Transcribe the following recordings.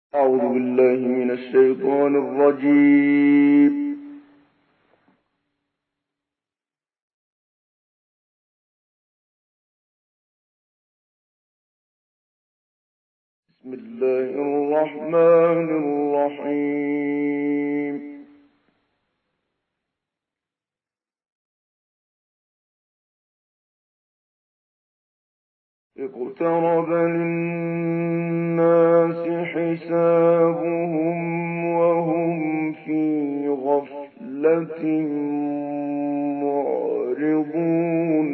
أعوذ بالله من الشيطان الرجيم. بسم الله الرحمن الرحيم. اقترب للناس حسابهم وهم في غفلة معرضون.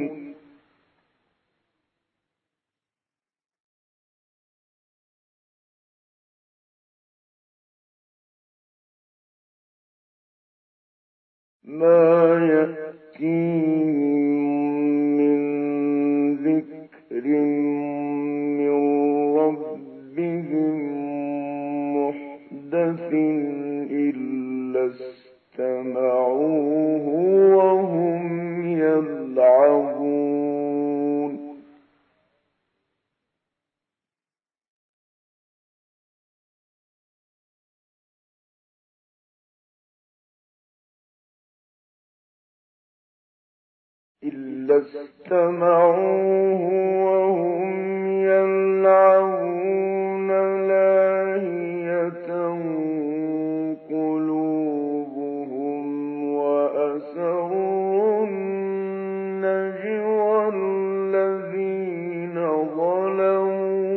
ما يأتيهم من ذكر من ربهم محدث إلا استمعوه وهم يلعبون. إلا استمعوه وهم يلعبون لاهية قلوبهم وأسروا النجوى الذين ظلموا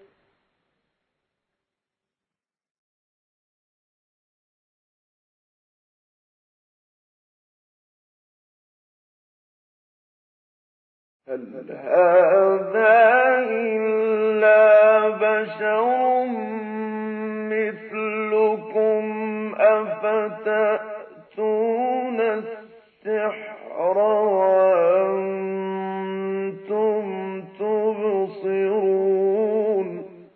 هل هذا إلا بشر مثلكم أفتأتون السحر وأنتم تبصرون.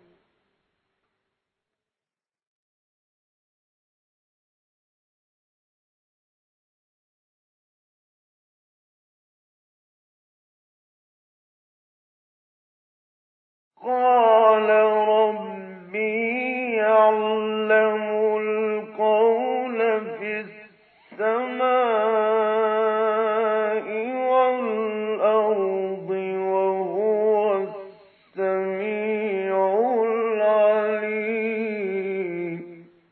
قال ربي يعلم القول في السماء والأرض وهو السميع العليم.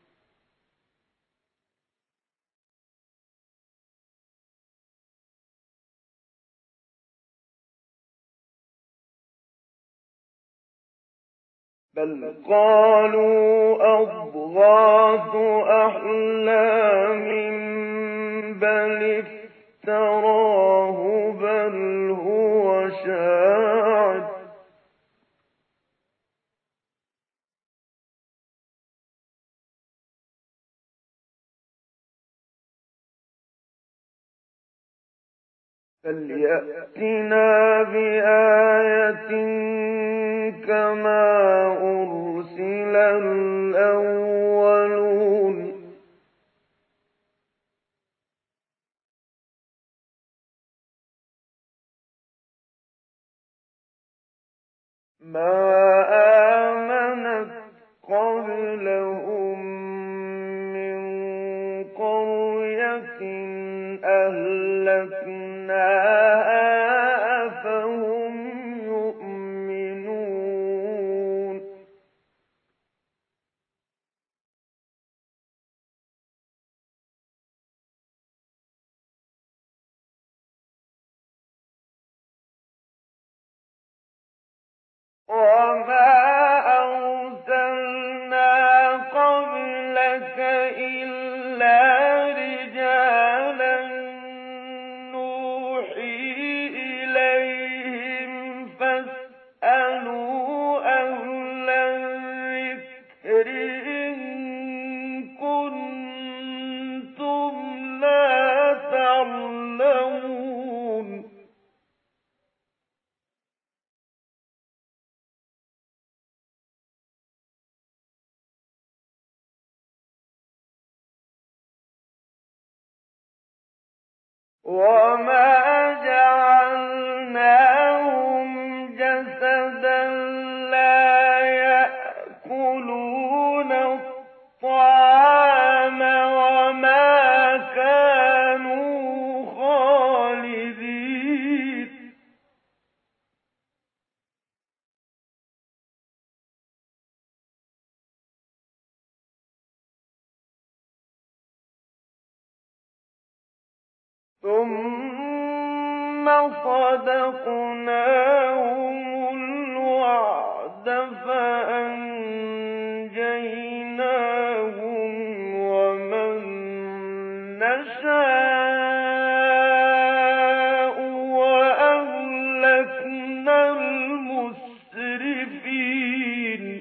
بل قالوا أضغاث أحلام بل افتراه بل هو شاعر فليأتنا بآية كما أرسل الأولون. ما آمنت قبلهم من قرية أهلكناها أفهم يؤمنون. وما أرسلنا قبلك إلا رجالا نوحي إليهم فاسألوا أهل الذكر إن كنتم لا تعلمون. وما جعلناهم جسدا لا يأكلون الطعام وما كانوا خالدين ثم صدقناهم الوعد فأنجيناهم ومن نشاء وأهلكنا المسرفين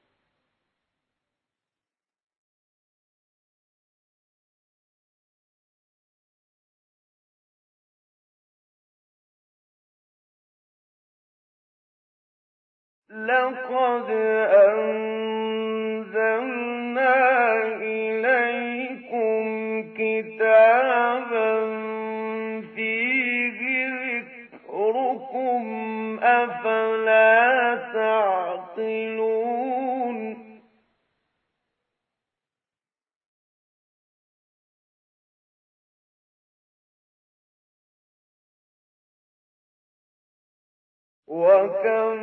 لقد أنزلنا إليكم كتابا فيه ذكركم أفلا تعقلون وكم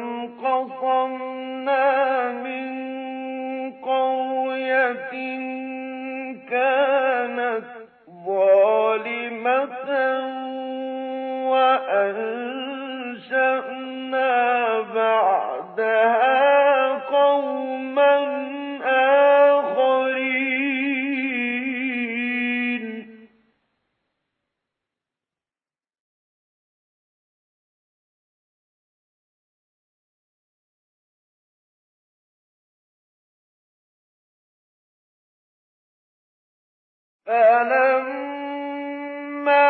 قصمنا من قرية كانت ظالمة وأنشأنا بعدها قوما آخرين فلما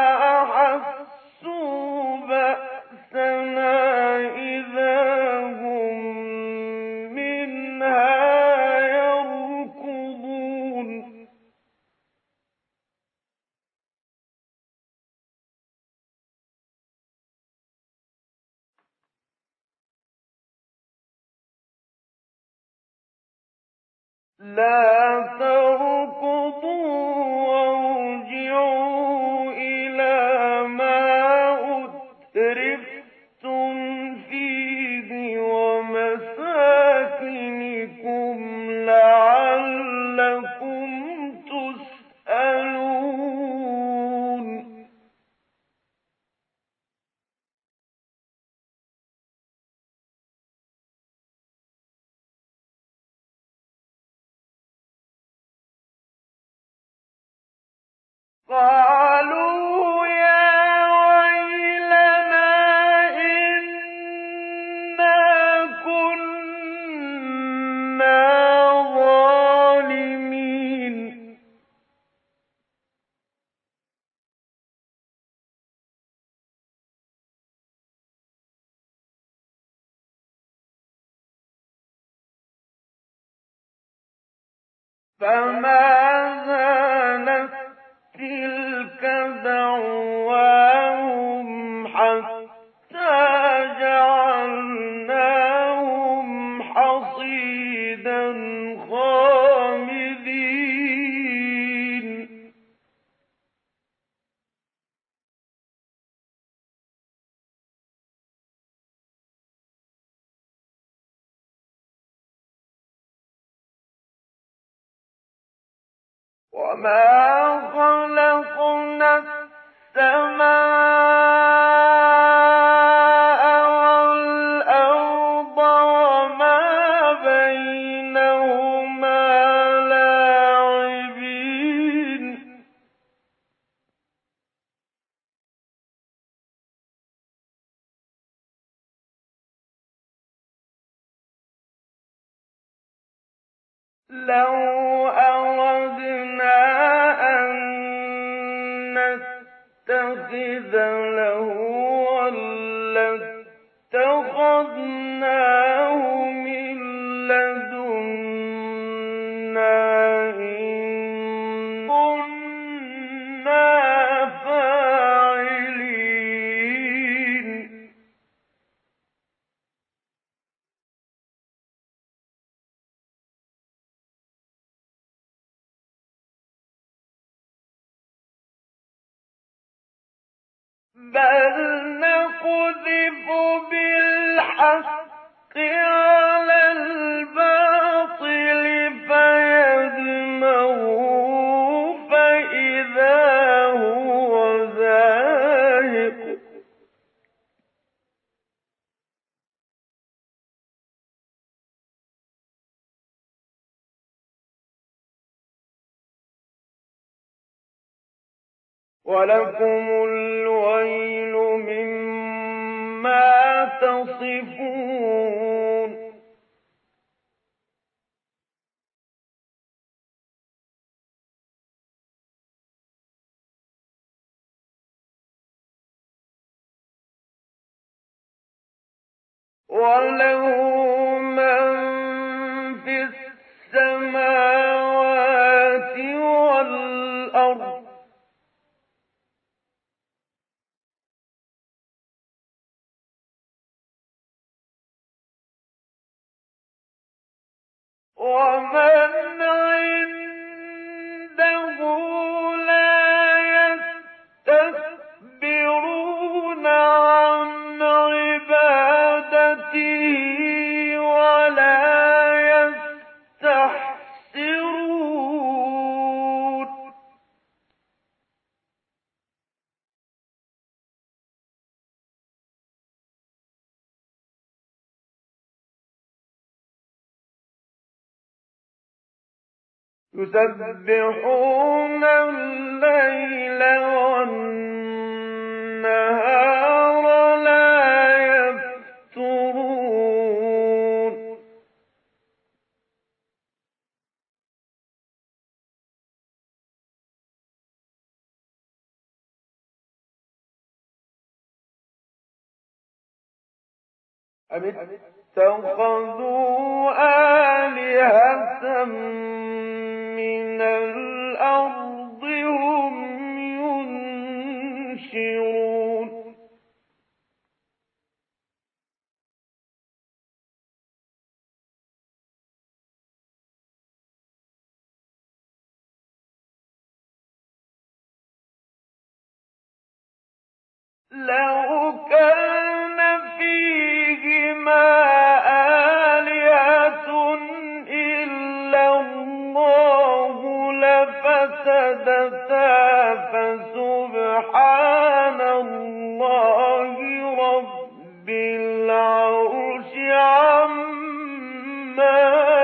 أحسوا بأسنا إذا هم منها يركضون لا تركضوا وارجعوا إلى ما أترفتم فيه ومساكنكم لعلكم تسألون قالوا يا ويلنا إنا كنا ظالمين فما زالت تلك دعواهم حتى جعلناهم حصيدا خامدين وما خلقنا السماء والأرض وما بينهما لاعبين لو أردنا أن نتخذ لهوا لاتخذناه من لدنا إن كنا فاعلين بل نقذف بالحق على الباطل فيدمغه فإذا هو زاهق ولكم الويل مما تصفون وله من في السماوات والأرض ومن عنده لا يستكبرون عن عبادته ولا يستحسرون يسبحون الليل والنهار لا يفترون أم اتخذوا آلهة من الأرض هم ينشرون لو كان فيهما آلهة إلا الله لفسدتا فسبحان الله رب العرش عما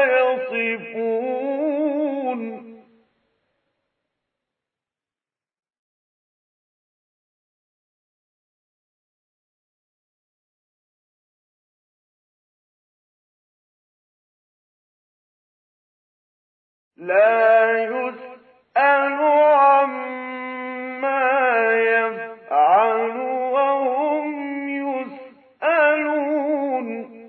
يصفون لا يسأل عما يفعل وهم يسألون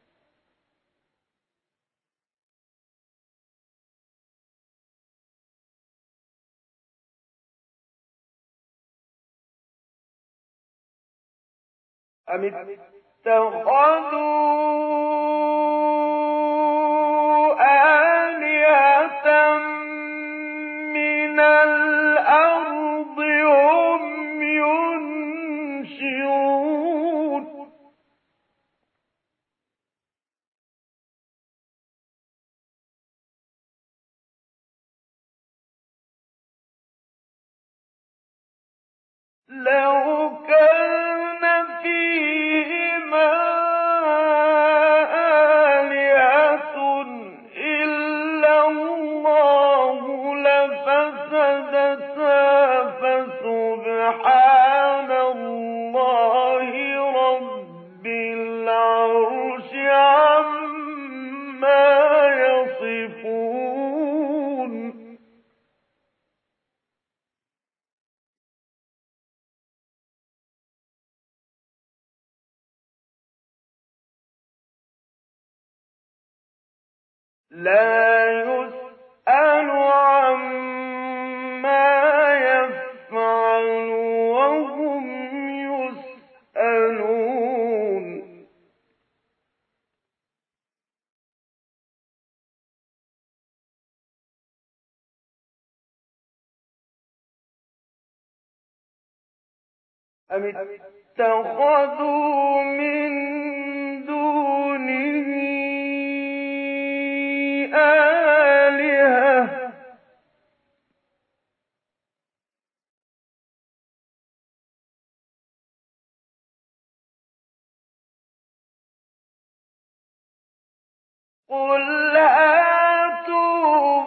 أم اتخذوا آلهة من الأرض هم ينشرون لو كان فيهما آلهة إلا الله لفسدتا فسبحان الله رب العرش عما يصفون لا يسأل عما يفعل وهم يسألون أم اتخذوا من دونه آلهة قل هاتوا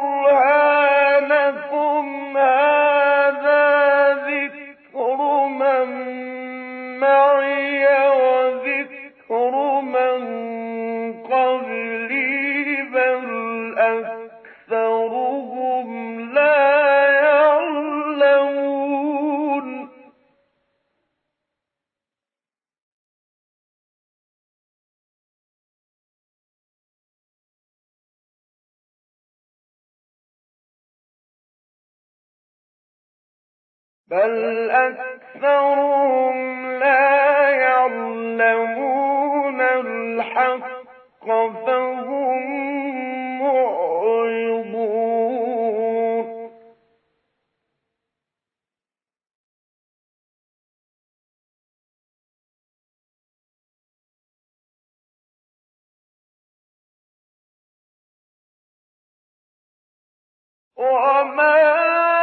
برهانكم هذا ذكر من معي وذكر من قبلي بل أكثرهم لا يعلمون بل أكثرهم لا يعلمون الحق فهم معرضون وما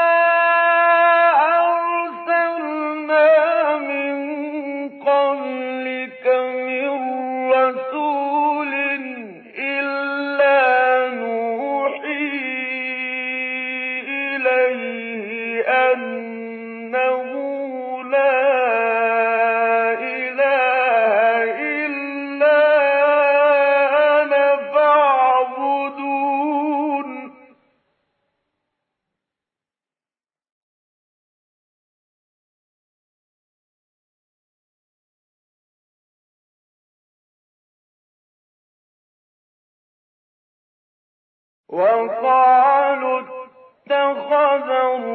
وقالوا اتخذ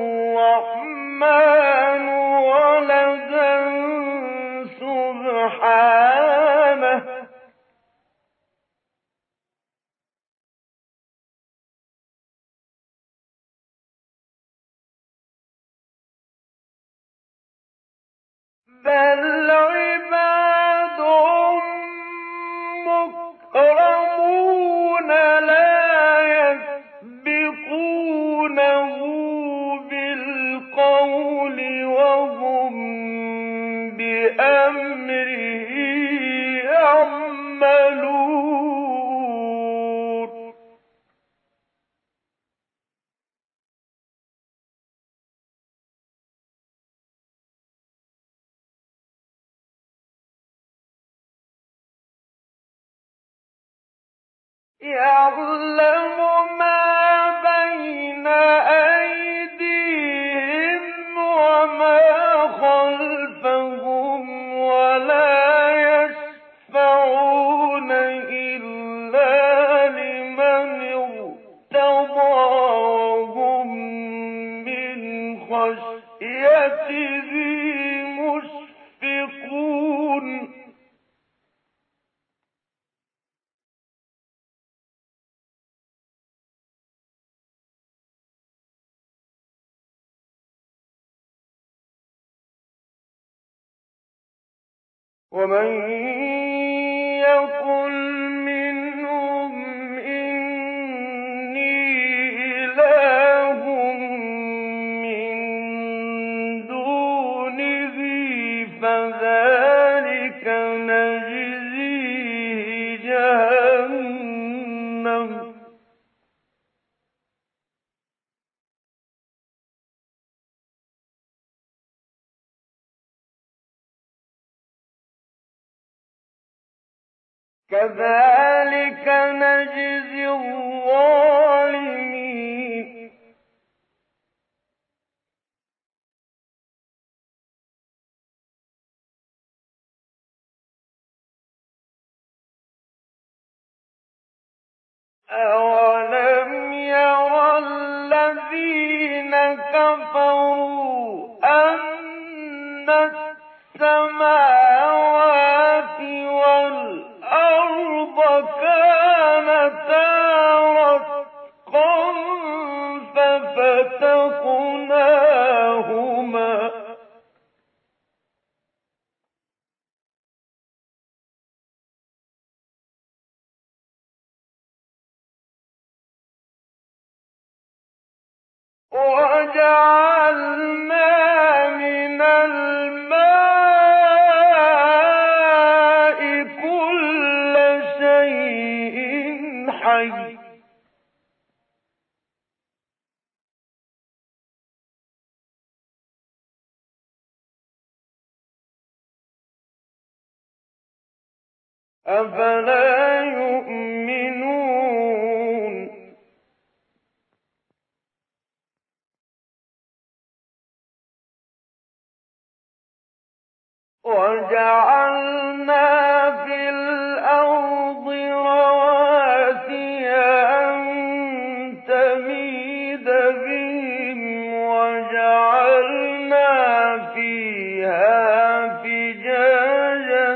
الرحمن ولدا سبحانه بل عباد مكرمون لا يسبقونه بالقول وهم بأمره يعملون يعلم ما بين أيديهم وما خلفهم ولا يشفعون إلا لمن ارتضى وهم من خشيته مشفقون ومن يقل منهم إني إله من دونه فذلك نجزيه جهنم كذلك نجزي الظالمين أولم ير الذين كفروا أن السماوات والأرض كانتا رتقا ففتقناهما وجعلنا من الماء كل شيء حي أفلا يؤمنون وجعلنا في الأرض رواسي أن تميد بهم وجعلنا فيها فجاجا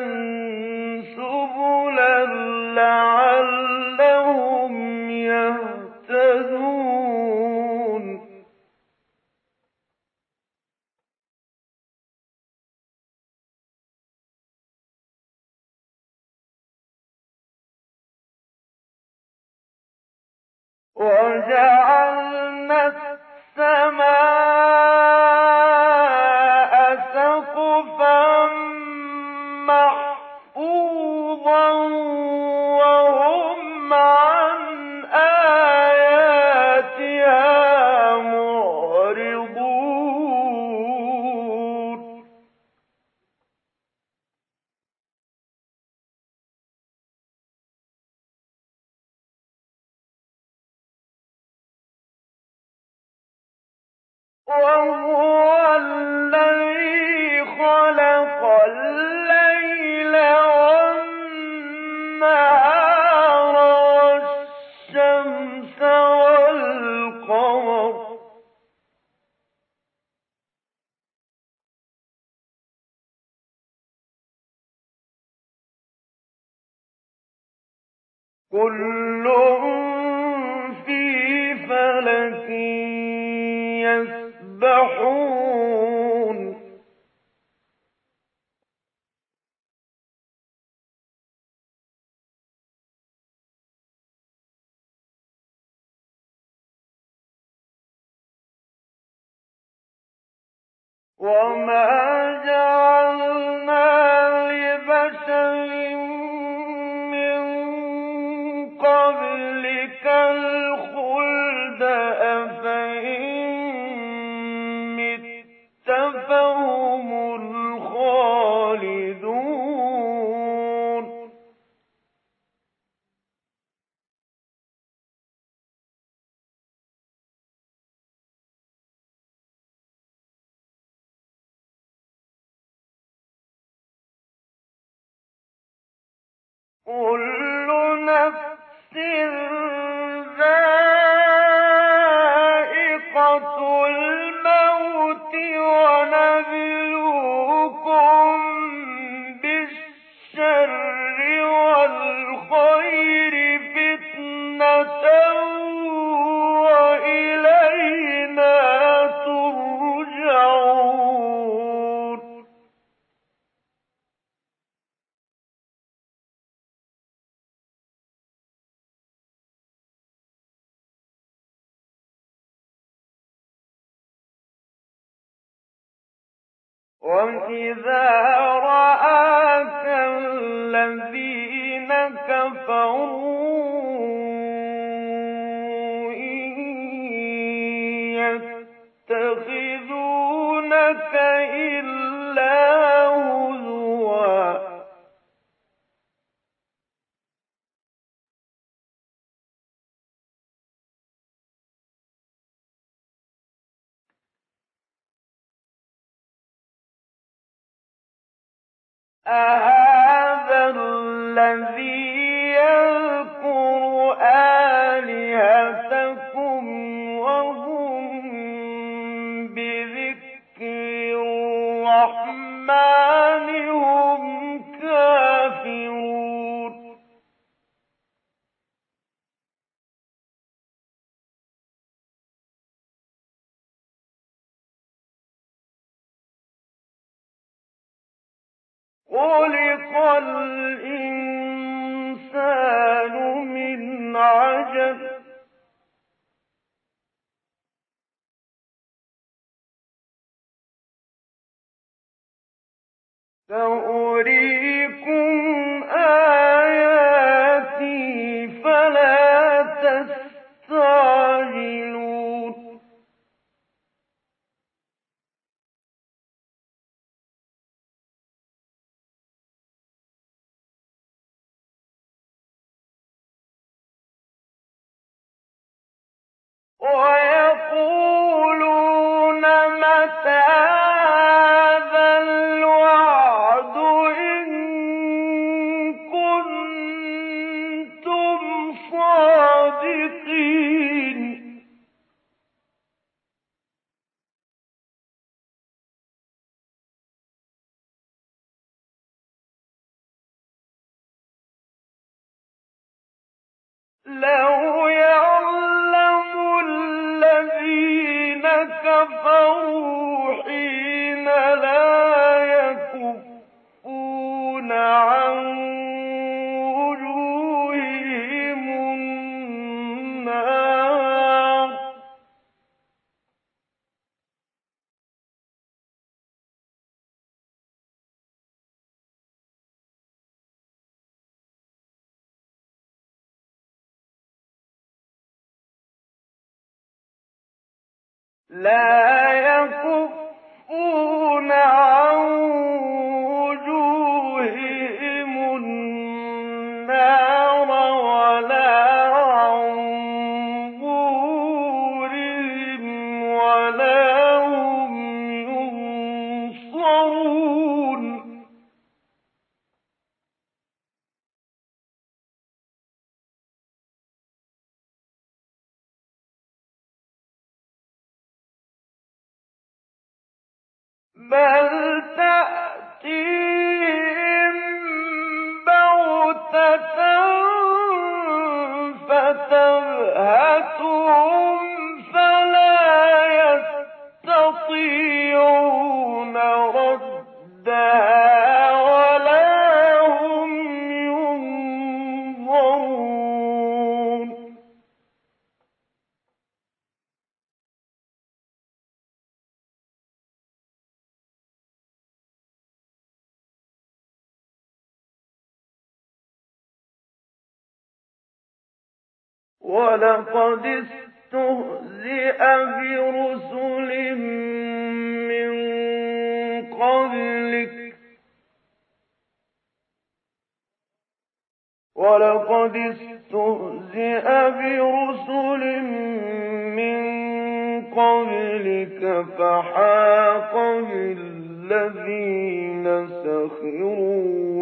سبلا لعلهم يهتدون وجعلنا السماء سقفا محفوظا وهم عن آياتها معرضون وهو الذي خلق الليل والنهار والشمس والقمر كل في فلك يسبحون وما جعلنا لبشر من قبلك الخلد أفإن مت فهم الخالدون كل نفس ذائقة الموت ونبلوكم بالشر والخير فتنة وإلينا ترجعون وَإِذَا رَآكَ الَّذِينَ كَفَرُوا إِن يَتَّخِذُونَكَ إِلَّا هُزُوًا أَهَٰذَا الَّذِي يَذْكُرُ آلِهَتَكُمْ وَهُم بِذِكْرِ الرَّحْمَٰنِ هُمْ كَافِرُونَ خُلِقَ الْإِنسَانُ مِنْ عَجَلٍ ۚ سأريكم آياتي فلا تستعجلون ويقولون متى هذا الوعد إن كنتم صادقين لو يعلم الذين كفروا حين لا يكفون عن وجوههم النار لا يكفون عن وجوههم النار ولا عن ظهورهم ولا هم ينصرون بل تأتيهم بغتة فتبهتهم فلا يستطيعون ردها ولا هم ينظرون ولقد استهزئ برسل من قبلك فحاق بالذين سخروا